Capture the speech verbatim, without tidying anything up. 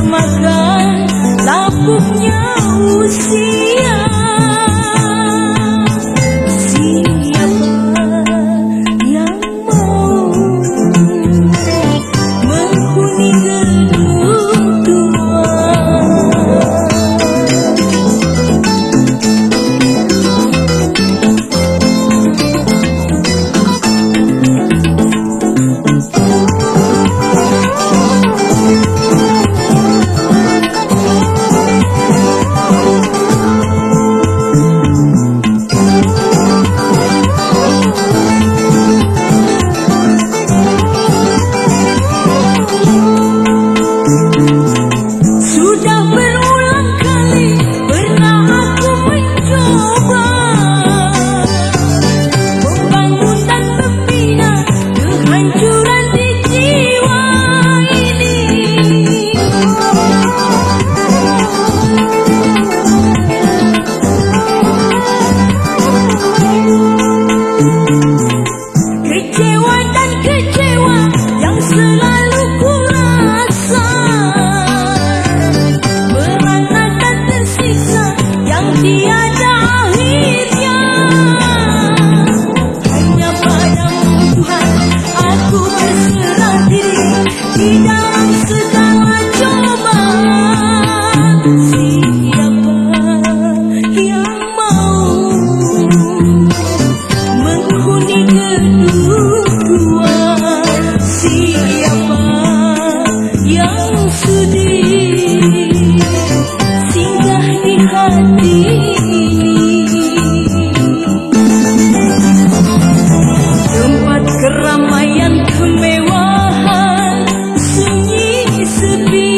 semakan lapuknya usia. Siapa yang mau menghuni gedung tua? Kecewa dan kecewa yang selalu ku rasa, merana dan tersiksa yang tiada akhirnya. Hanya padamu Tuhan aku berserah diri di dalam segala cobaan. Siapa yang mau menghuni gedung tua? Siapa yang sudi singgah di hati ini? Tempat keramaian kemewahan sunyi sepi.